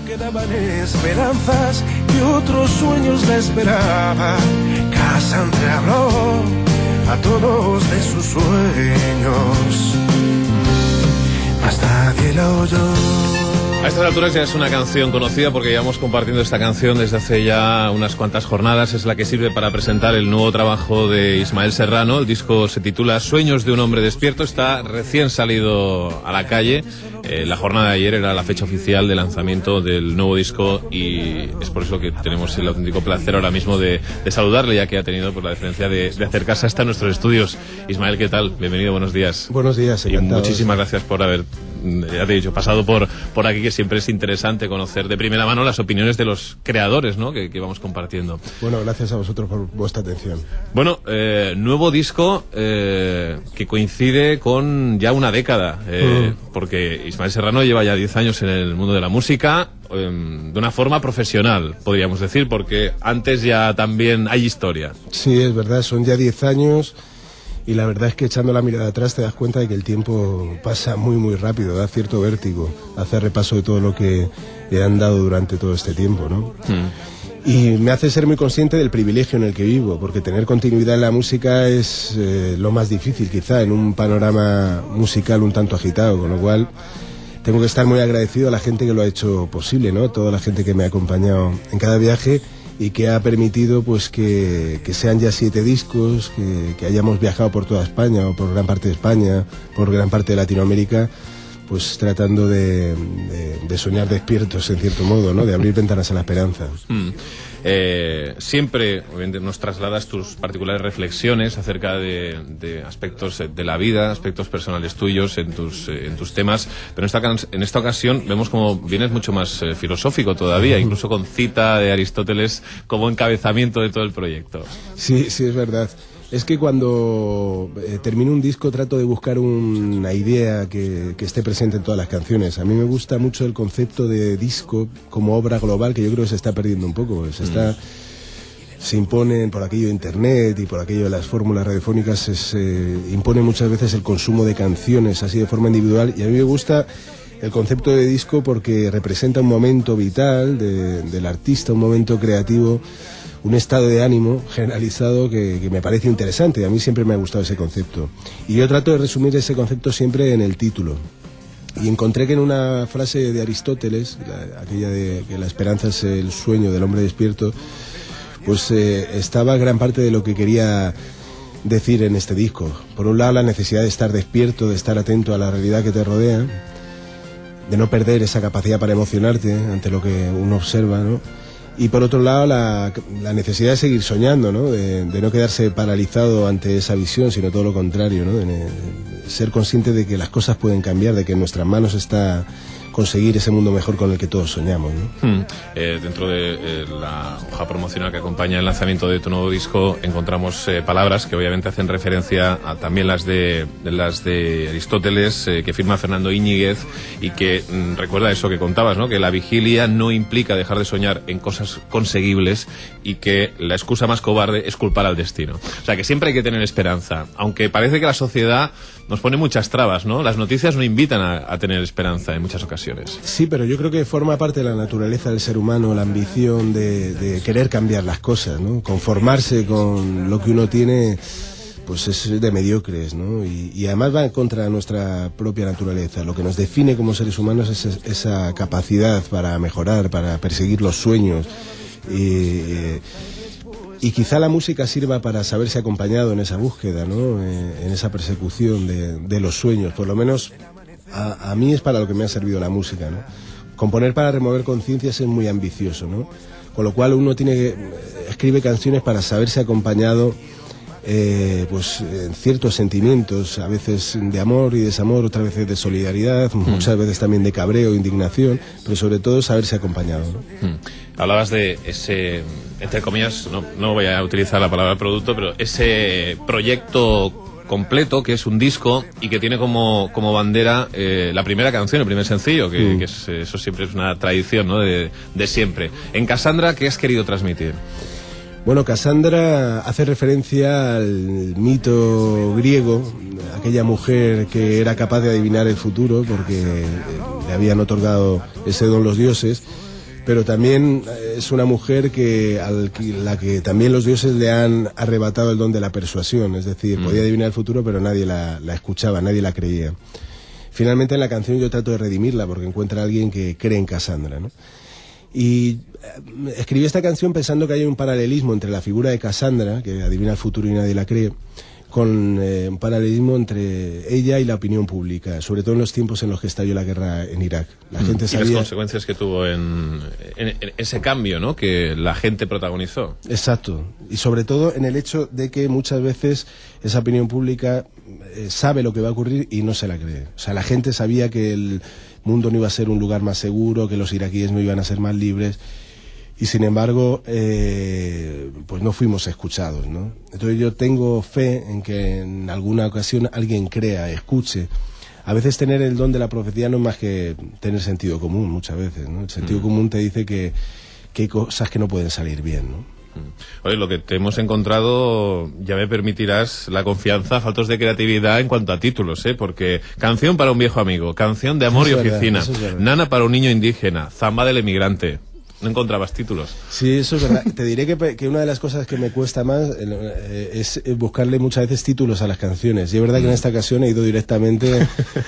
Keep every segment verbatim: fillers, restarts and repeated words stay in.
Quedaban esperanzas y otros sueños la esperaban. Cassandra habló a todos de sus sueños, mas nadie la oyó. A estas alturas ya es una canción conocida porque llevamos compartiendo esta canción desde hace ya unas cuantas jornadas. Es la que sirve para presentar el nuevo trabajo de Ismael Serrano. El disco se titula Sueños de un hombre despierto. Está recién salido a la calle. Eh, la jornada de ayer era la fecha oficial de lanzamiento del nuevo disco y es por eso que tenemos el auténtico placer ahora mismo de, de saludarle, ya que ha tenido pues, la diferencia de, de acercarse hasta nuestros estudios. Ismael, ¿qué tal? Bienvenido, buenos días. Buenos días, encantado. Y muchísimas gracias por haber, ya te he dicho, pasado por, por aquí, que siempre es interesante conocer de primera mano las opiniones de los creadores, ¿no?, que, que vamos compartiendo. Bueno, gracias a vosotros por vuestra atención. Bueno, eh, nuevo disco eh, que coincide con ya una década, eh, mm. porque Ismael Serrano lleva ya diez años en el mundo de la música, eh, de una forma profesional, podríamos decir, porque antes ya también hay historia. Sí, es verdad, son ya diez años. Y la verdad es que echando la mirada atrás te das cuenta de que el tiempo pasa muy muy rápido, da cierto vértigo, hacer repaso de todo lo que le han dado durante todo este tiempo, ¿no? Mm. Y me hace ser muy consciente del privilegio en el que vivo, porque tener continuidad en la música es eh, lo más difícil quizá en un panorama musical un tanto agitado, con lo cual tengo que estar muy agradecido a la gente que lo ha hecho posible, ¿no? Toda la gente que me ha acompañado en cada viaje y que ha permitido pues que, que sean ya siete discos, que, que hayamos viajado por toda España o por gran parte de España, por gran parte de Latinoamérica, pues tratando de, de, de soñar despiertos en cierto modo, ¿no?, de abrir ventanas a la esperanza. Mm. Eh, siempre obviamente nos trasladas tus particulares reflexiones acerca de, de aspectos de la vida, aspectos personales tuyos en tus, eh, en tus temas, pero en esta, en esta ocasión vemos como vienes mucho más eh, filosófico todavía, uh-huh. incluso con cita de Aristóteles como encabezamiento de todo el proyecto. Sí, sí, es verdad. Es que cuando eh, termino un disco trato de buscar un, una idea que, que esté presente en todas las canciones. A mí me gusta mucho el concepto de disco como obra global, que yo creo que se está perdiendo un poco. Se, está, mm. se imponen por aquello de internet y por aquello de las fórmulas radiofónicas, se, se impone muchas veces el consumo de canciones así de forma individual, y a mí me gusta el concepto de disco porque representa un momento vital de, del artista, un momento creativo, un estado de ánimo generalizado que, que me parece interesante. A mí siempre me ha gustado ese concepto. Y yo trato de resumir ese concepto siempre en el título. Y encontré que en una frase de Aristóteles, la, aquella de que la esperanza es el sueño del hombre despierto, pues eh, estaba gran parte de lo que quería decir en este disco. Por un lado, la necesidad de estar despierto, de estar atento a la realidad que te rodea, de no perder esa capacidad para emocionarte ante lo que uno observa, ¿no? Y por otro lado, la, la necesidad de seguir soñando, ¿no? De, de no quedarse paralizado ante esa visión, sino todo lo contrario, ¿no? De, de ser consciente de que las cosas pueden cambiar, de que en nuestras manos está conseguir ese mundo mejor con el que todos soñamos, ¿no? Hmm. Eh, dentro de eh, la hoja promocional que acompaña el lanzamiento de tu nuevo disco encontramos eh, palabras que obviamente hacen referencia a también las de, de las de Aristóteles, eh, que firma Fernando Íñiguez, y que mm, recuerda eso que contabas, ¿no?, que la vigilia no implica dejar de soñar en cosas conseguibles y que la excusa más cobarde es culpar al destino. O sea, que siempre hay que tener esperanza, aunque parece que la sociedad nos pone muchas trabas, ¿no? Las noticias no invitan a, a tener esperanza en muchas ocasiones. Sí, pero yo creo que forma parte de la naturaleza del ser humano la ambición de, de querer cambiar las cosas, ¿no? Conformarse con lo que uno tiene, pues es de mediocres, ¿no? Y, y además va en contra de nuestra propia naturaleza. Lo que nos define como seres humanos es esa capacidad para mejorar, para perseguir los sueños. Y, y quizá la música sirva para saberse acompañado en esa búsqueda, ¿no? En esa persecución de, de los sueños. Por lo menos a, a mí es para lo que me ha servido la música, ¿no? Componer para remover conciencias es muy ambicioso, ¿no? Con lo cual uno tiene que escribe canciones para saberse acompañado eh, pues en ciertos sentimientos, a veces de amor y desamor, otras veces de solidaridad, mm. muchas veces también de cabreo, indignación, pero sobre todo saberse acompañado, ¿no? Mm. Hablabas de ese, entre comillas, no, no voy a utilizar la palabra producto, pero ese proyecto completo, que es un disco y que tiene como, como bandera eh, la primera canción, el primer sencillo, que, mm. que es, eso siempre es una tradición, ¿no?, de, de siempre. En Cassandra, ¿qué has querido transmitir? Bueno, Cassandra hace referencia al mito griego, aquella mujer que era capaz de adivinar el futuro porque le habían otorgado ese don los dioses, pero también es una mujer que al la que también los dioses le han arrebatado el don de la persuasión, es decir, mm. podía adivinar el futuro, pero nadie la, la escuchaba, nadie la creía. Finalmente en la canción yo trato de redimirla porque encuentra a alguien que cree en Cassandra, ¿no? Y escribí esta canción pensando que hay un paralelismo entre la figura de Cassandra, que adivina el futuro y nadie la cree, con eh, un paralelismo entre ella y la opinión pública, sobre todo en los tiempos en los que estalló la guerra en Irak. La mm. gente sabía... Y las consecuencias que tuvo en, en, en ese cambio, ¿no?, que la gente protagonizó. Exacto. Y sobre todo en el hecho de que muchas veces esa opinión pública eh, sabe lo que va a ocurrir y no se la cree. O sea, la gente sabía que el mundo no iba a ser un lugar más seguro, que los iraquíes no iban a ser más libres, y sin embargo eh, pues no fuimos escuchados, ¿no? Entonces yo tengo fe en que en alguna ocasión alguien crea, escuche. A veces tener el don de la profecía no es más que tener sentido común, muchas veces, ¿no? El sentido mm. común te dice que, que hay cosas que no pueden salir bien, ¿no? Oye, lo que te hemos encontrado, ya me permitirás la confianza, faltos de creatividad en cuanto a títulos, ¿eh? Porque Canción para un viejo amigo, Canción de amor y oficina, verdad, Nana para un niño indígena, Zamba del emigrante. ¿No encontrabas títulos? Sí, eso es verdad. Te diré que, que una de las cosas que me cuesta más eh, es buscarle muchas veces títulos a las canciones. Y es verdad que en esta ocasión he ido directamente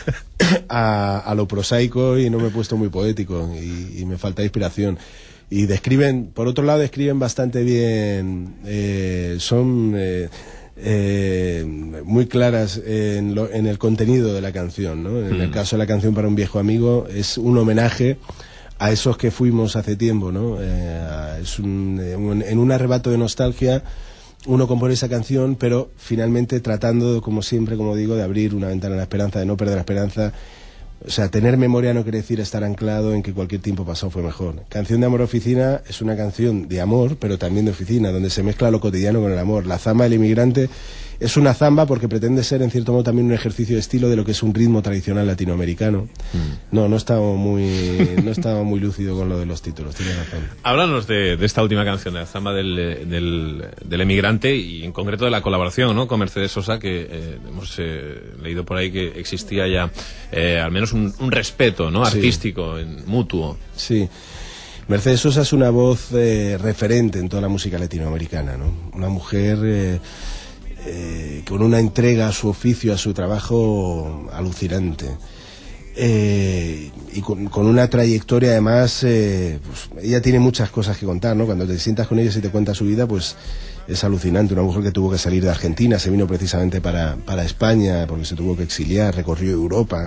a, a lo prosaico y no me he puesto muy poético y, y me falta inspiración. Y describen, por otro lado, describen bastante bien, eh, son eh, eh, muy claras en, lo, en el contenido de la canción, ¿no? En mm. el caso de la Canción para un viejo amigo es un homenaje a esos que fuimos hace tiempo, ¿no? Eh, es un, un, en un arrebato de nostalgia uno compone esa canción, pero finalmente tratando, como siempre, como digo, de abrir una ventana a la esperanza, de no perder la esperanza. O sea, tener memoria no quiere decir estar anclado en que cualquier tiempo pasado fue mejor. Canción de amor oficina es una canción de amor, pero también de oficina, donde se mezcla lo cotidiano con el amor. La zamba del inmigrante es una zamba porque pretende ser, en cierto modo, también un ejercicio de estilo de lo que es un ritmo tradicional latinoamericano. Mm. No, no estaba muy, no estaba muy lúcido con lo de los títulos, tienes razón. Háblanos de, de esta última canción, de la zamba del, del, del emigrante, y en concreto de la colaboración, ¿no?, con Mercedes Sosa, que eh, hemos eh, leído por ahí que existía ya eh, al menos un, un respeto, ¿no?, artístico, sí, en, mutuo. Sí. Mercedes Sosa es una voz eh, referente en toda la música latinoamericana, ¿no? Una mujer eh, eh, con una entrega a su oficio, a su trabajo alucinante. Eh, y con, con una trayectoria además, eh, pues, ella tiene muchas cosas que contar, ¿no? Cuando te sientas con ella y te cuenta su vida, pues es alucinante. Una mujer que tuvo que salir de Argentina, se vino precisamente para, para España, porque se tuvo que exiliar, recorrió Europa.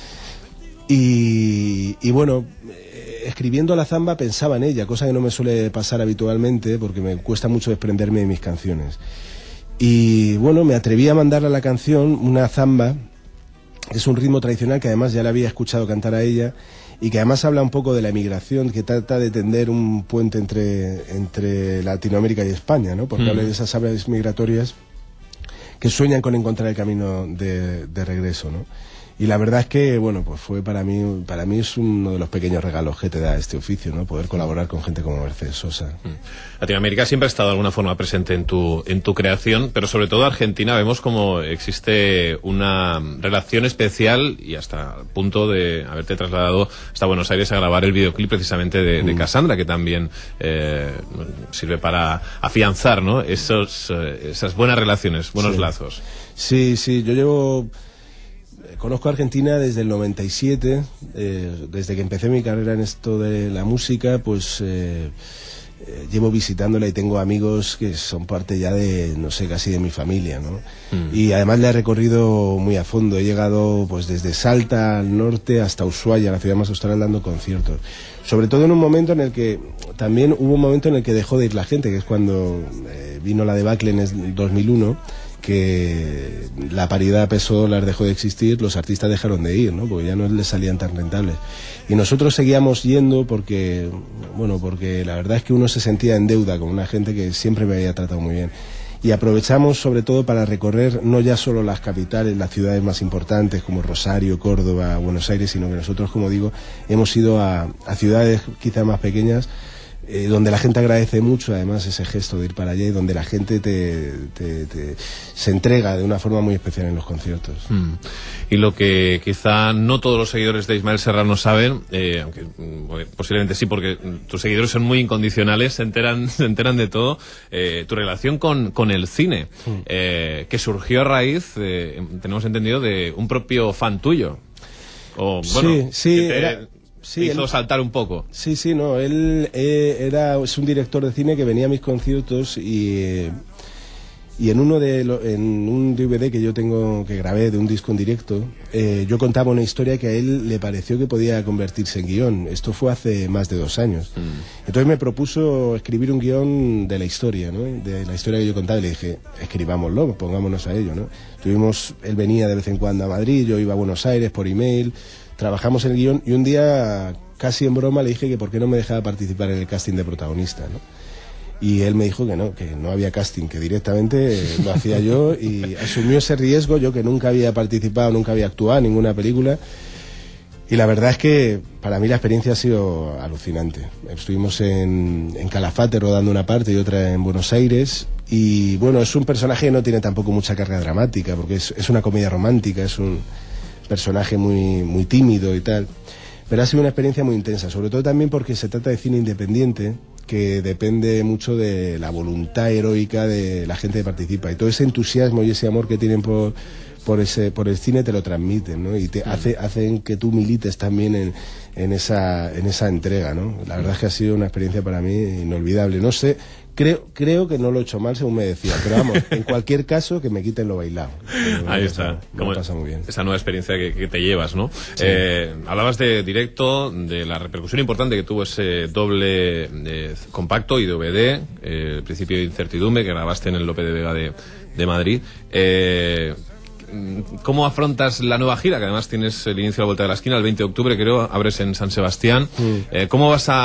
Y, y bueno, escribiendo la zamba pensaba en ella, cosa que no me suele pasar habitualmente porque me cuesta mucho desprenderme de mis canciones. Y bueno, me atreví a mandarle a la canción una zamba, que es un ritmo tradicional que además ya la había escuchado cantar a ella y que además habla un poco de la emigración, que trata de tender un puente entre, entre Latinoamérica y España, ¿no? Porque mm. habla de esas aves migratorias que sueñan con encontrar el camino de, de regreso, ¿no? Y la verdad es que, bueno, pues fue para mí, para mí es uno de los pequeños regalos que te da este oficio, ¿no? Poder colaborar con gente como Mercedes Sosa. Latinoamérica siempre ha estado de alguna forma presente en tu, en tu creación, pero sobre todo Argentina vemos como existe una relación especial y hasta el punto de haberte trasladado hasta Buenos Aires a grabar el videoclip precisamente de, de Cassandra, que también eh, sirve para afianzar, ¿no?, esos, eh, esas buenas relaciones, buenos sí. lazos. Sí, sí, yo llevo... Conozco a Argentina desde el noventa y siete, eh, desde que empecé mi carrera en esto de la música, pues eh, eh, llevo visitándola y tengo amigos que son parte ya de, no sé, casi de mi familia, ¿no? Mm. Y además la he recorrido muy a fondo, he llegado pues desde Salta al norte hasta Ushuaia, la ciudad más austral, dando conciertos. Sobre todo en un momento en el que, también hubo un momento en el que dejó de ir la gente, que es cuando eh, vino la debacle en el dos mil uno, que la paridad peso-dólar dejó de existir, los artistas dejaron de ir, ¿no? Porque ya no les salían tan rentables. Y nosotros seguíamos yendo porque, bueno, porque la verdad es que uno se sentía en deuda con una gente que siempre me había tratado muy bien. Y aprovechamos sobre todo para recorrer no ya solo las capitales, las ciudades más importantes como Rosario, Córdoba, Buenos Aires, sino que nosotros, como digo, hemos ido a, a ciudades quizá más pequeñas, eh, donde la gente agradece mucho, además, ese gesto de ir para allá y donde la gente te, te, te, se entrega de una forma muy especial en los conciertos. Mm. Y lo que quizá no todos los seguidores de Ismael Serrano saben, eh, aunque bueno, posiblemente sí, porque tus seguidores son muy incondicionales, se enteran, se enteran de todo, eh, tu relación con, con el cine, mm. eh, que surgió a raíz, eh, tenemos entendido, de un propio fan tuyo. O, bueno, sí, sí, que te, era... Sí, hizo él, saltar un poco. Sí, sí, no, él eh, era, es un director de cine que venía a mis conciertos y, eh, y en uno de lo, en un D V D que yo tengo, que grabé de un disco en directo, eh, yo contaba una historia que a él le pareció que podía convertirse en guión. Esto fue hace más de dos años. Mm. Entonces me propuso escribir un guión de la historia, ¿no? De la historia que yo contaba, y le dije, escribámoslo, pongámonos a ello, ¿no? Tuvimos, él venía de vez en cuando a Madrid, yo iba a Buenos Aires por email. Trabajamos en el guión y un día, casi en broma, le dije que por qué no me dejaba participar en el casting de protagonista, ¿no? Y él me dijo que no, que no había casting, que directamente lo hacía yo, y asumió ese riesgo, yo que nunca había participado, nunca había actuado en ninguna película. Y la verdad es que para mí la experiencia ha sido alucinante. Estuvimos en, en Calafate rodando una parte y otra en Buenos Aires. Y bueno, es un personaje que no tiene tampoco mucha carga dramática, porque es, es una comedia romántica, es un personaje muy, muy tímido y tal, pero ha sido una experiencia muy intensa, sobre todo también porque se trata de cine independiente, que depende mucho de la voluntad heroica de la gente que participa, y todo ese entusiasmo y ese amor que tienen por, por, ese, por el cine te lo transmiten, ¿no? Y te hace, hacen que tú milites también en, en, esa, en esa entrega, ¿no? La verdad es que ha sido una experiencia para mí inolvidable. No sé, creo, creo que no lo he hecho mal según me decía, pero vamos, en cualquier caso que me quiten lo bailado. Ahí está. Me lo pasa muy bien. Esa nueva experiencia que, que te llevas, ¿no? Sí. Eh, hablabas de directo, de la repercusión importante que tuvo ese doble eh, compacto y D V D, eh, el principio de incertidumbre, que grabaste en el Lope de Vega de, de Madrid. Eh, ¿Cómo afrontas la nueva gira? Que además tienes el inicio de la Vuelta de la Esquina, el veinte de octubre, creo, abres en San Sebastián. Mm. Eh, ¿Cómo vas a,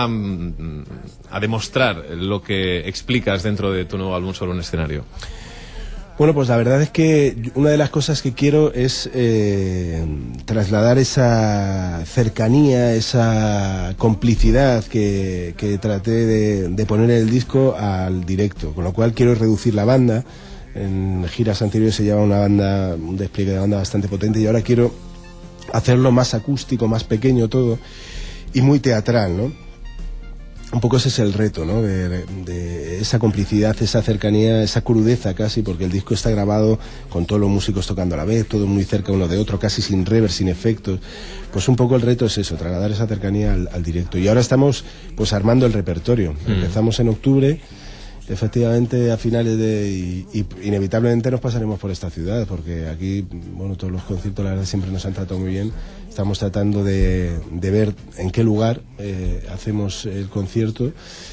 a demostrar lo que explicas dentro de tu nuevo álbum sobre un escenario? Bueno, pues la verdad es que una de las cosas que quiero es eh, trasladar esa cercanía, esa complicidad que, que traté de, de poner en el disco al directo, con lo cual quiero reducir la banda. En giras anteriores se llevaba una banda, un despliegue de banda bastante potente, y ahora quiero hacerlo más acústico, más pequeño todo, y muy teatral, ¿no? Un poco ese es el reto, ¿no? De, de esa complicidad, esa cercanía, esa crudeza casi, porque el disco está grabado con todos los músicos tocando a la vez, todo muy cerca uno de otro, casi sin reverb, sin efectos. Pues un poco el reto es eso, trasladar esa cercanía al, al directo. Y ahora estamos pues armando el repertorio. Mm. Empezamos en octubre. Efectivamente, a finales de... Y, y inevitablemente nos pasaremos por esta ciudad, porque aquí, bueno, todos los conciertos, la verdad, siempre nos han tratado muy bien. Estamos tratando de, de ver en qué lugar eh, hacemos el concierto,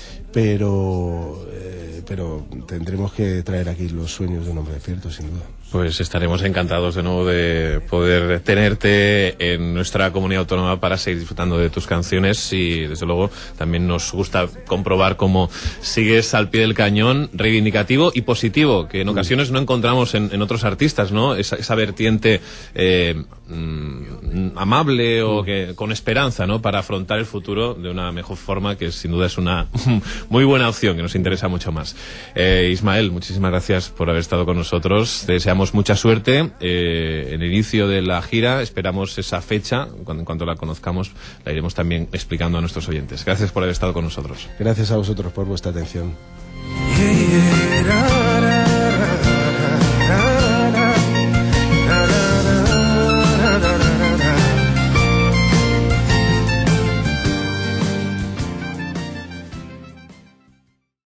pero, eh, pero tendremos que traer aquí los sueños de un hombre despierto, sin duda. Pues estaremos encantados de nuevo de poder tenerte en nuestra comunidad autónoma para seguir disfrutando de tus canciones, y desde luego también nos gusta comprobar cómo sigues al pie del cañón, reivindicativo y positivo, que en ocasiones no encontramos en, en otros artistas, ¿no? Esa, esa vertiente eh, mm, amable o que con esperanza, ¿no? Para afrontar el futuro de una mejor forma, que sin duda es una muy buena opción que nos interesa mucho más. Eh, Ismael, muchísimas gracias por haber estado con nosotros. Te deseamos mucha suerte eh, en el inicio de la gira. Esperamos esa fecha, cuando, en cuanto la conozcamos la iremos también explicando a nuestros oyentes. Gracias por haber estado con nosotros. Gracias a vosotros por vuestra atención. Yeah, yeah,